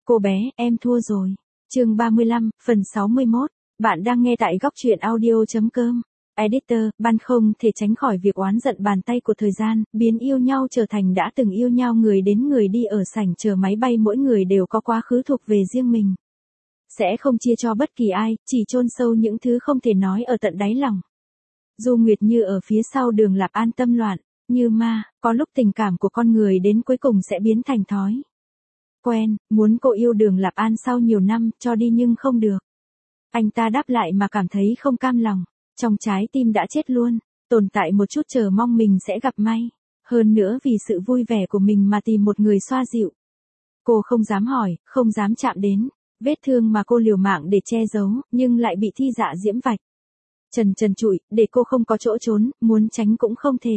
Cô bé, em thua rồi. Chương 35, phần 61. Bạn đang nghe tại góc truyện audio.com. Editor, bạn không thể tránh khỏi việc oán giận bàn tay của thời gian, biến yêu nhau trở thành đã từng yêu nhau, người đến người đi ở sảnh chờ máy bay, mỗi người đều có quá khứ thuộc về riêng mình. Sẽ không chia cho bất kỳ ai, chỉ chôn sâu những thứ không thể nói ở tận đáy lòng. Du Nguyệt Như ở phía sau Đường Lạp An tâm loạn, như ma, có lúc tình cảm của con người đến cuối cùng sẽ biến thành thói quen, muốn cô yêu Đường Lạp An sau nhiều năm, cho đi nhưng không được. Anh ta đáp lại mà cảm thấy không cam lòng, trong trái tim đã chết luôn, tồn tại một chút chờ mong mình sẽ gặp may. Hơn nữa vì sự vui vẻ của mình mà tìm một người xoa dịu. Cô không dám hỏi, không dám chạm đến, vết thương mà cô liều mạng để che giấu, nhưng lại bị Thi Dạ Diễm vạch. Trần trụi, để cô không có chỗ trốn, muốn tránh cũng không thể.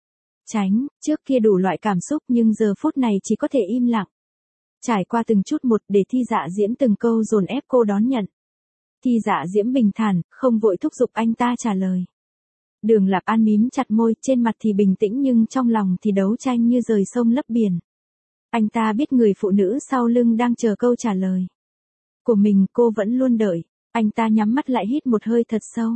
Tránh, trước kia đủ loại cảm xúc nhưng giờ phút này chỉ có thể im lặng. Trải qua từng chút một để Thi Dạ Diễm từng câu dồn ép cô đón nhận. Thi Dạ Diễm bình thản, không vội thúc giục anh ta trả lời. Đường Lạp An mím chặt môi, trên mặt thì bình tĩnh nhưng trong lòng thì đấu tranh như rời sông lấp biển. Anh ta biết người phụ nữ sau lưng đang chờ câu trả lời của mình, cô vẫn luôn đợi. Anh ta nhắm mắt lại hít một hơi thật sâu.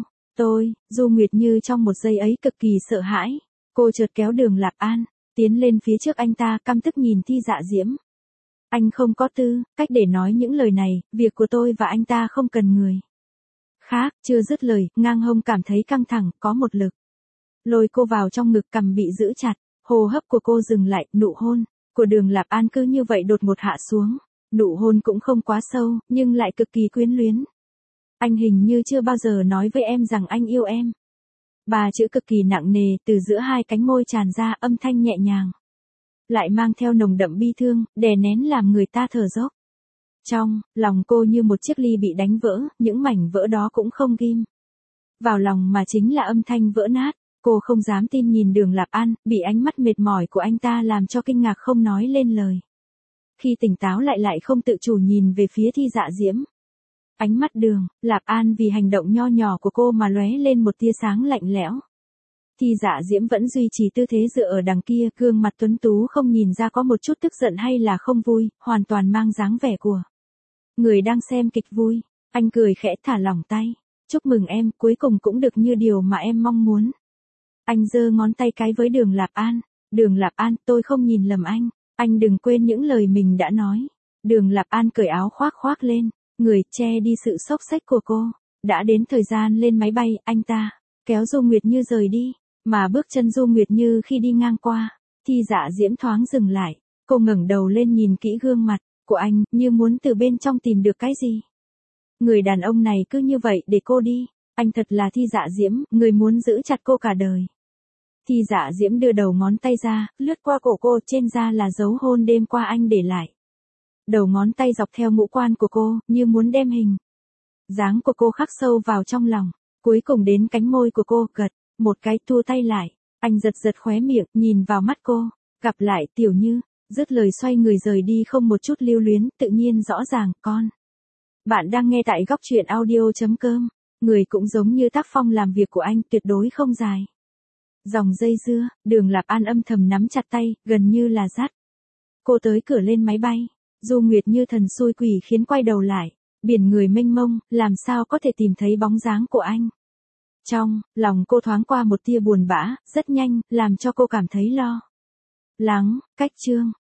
Du Nguyệt Như trong một giây ấy cực kỳ sợ hãi. Cô chợt kéo Đường Lạp An, tiến lên phía trước anh ta, căm tức nhìn Thi Dạ Diễm. Anh không có cách để nói những lời này, việc của tôi và anh ta không cần người khác. Chưa dứt lời, ngang hông cảm thấy căng thẳng, có một lực lôi cô vào trong ngực, cằm bị giữ chặt, hô hấp của cô dừng lại, nụ hôn của Đường Lạp An cứ như vậy đột ngột hạ xuống. Nụ hôn cũng không quá sâu, nhưng lại cực kỳ quyến luyến. Anh hình như chưa bao giờ nói với em rằng anh yêu em. Ba chữ cực kỳ nặng nề từ giữa hai cánh môi tràn ra, âm thanh nhẹ nhàng lại mang theo nồng đậm bi thương, đè nén làm người ta thở dốc. Trong lòng cô như một chiếc ly bị đánh vỡ, những mảnh vỡ đó cũng không ghim vào lòng mà chính là âm thanh vỡ nát. Cô không dám tin nhìn Đường Lạp An, bị ánh mắt mệt mỏi của anh ta làm cho kinh ngạc không nói lên lời. Khi tỉnh táo lại không tự chủ nhìn về phía Thi Dạ Diễm. Ánh mắt Đường Lạp An vì hành động nho nhỏ của cô mà lóe lên một tia sáng lạnh lẽo. Thi Dạ Diễm vẫn duy trì tư thế dựa ở đằng kia, gương mặt tuấn tú không nhìn ra có một chút tức giận hay là không vui, hoàn toàn mang dáng vẻ của người đang xem kịch vui. Anh cười khẽ thả lỏng tay. Chúc mừng em, cuối cùng cũng được như điều mà em mong muốn. Anh giơ ngón tay cái với Đường Lạp An. Đường Lạp An, tôi không nhìn lầm anh. Anh đừng quên những lời mình đã nói. Đường Lạp An cởi áo khoác lên, người che đi sự xốc xếch của cô. Đã đến thời gian lên máy bay, anh ta kéo Du Nguyệt Như rời đi. Mà bước chân Du Nguyệt Như khi đi ngang qua, Thi Dạ Diễm thoáng dừng lại. Cô ngẩng đầu lên nhìn kỹ gương mặt của anh, như muốn từ bên trong tìm được cái gì. Người đàn ông này cứ như vậy để cô đi. Anh thật là Thi Dạ Diễm, người muốn giữ chặt cô cả đời. Thi Dạ Diễm đưa đầu ngón tay ra, lướt qua cổ cô, trên da là dấu hôn đêm qua anh để lại. Đầu ngón tay dọc theo ngũ quan của cô, như muốn đem hình dáng của cô khắc sâu vào trong lòng. Cuối cùng đến cánh môi của cô, gật một cái, thua tay lại. Anh giật khóe miệng, nhìn vào mắt cô. Gặp lại Tiểu Như. Dứt lời xoay người rời đi không một chút lưu luyến, tự nhiên rõ ràng, con. Bạn đang nghe tại góc truyện audio.com. Người cũng giống như tác phong làm việc của anh, tuyệt đối không dài dòng dây dưa. Đường Lạp An âm thầm nắm chặt tay, gần như là dắt cô tới cửa lên máy bay. Du Nguyệt Như thần xui quỷ khiến quay đầu lại. Biển người mênh mông, làm sao có thể tìm thấy bóng dáng của anh. Trong lòng cô thoáng qua một tia buồn bã, rất nhanh, làm cho cô cảm thấy lo lắng. Cách chương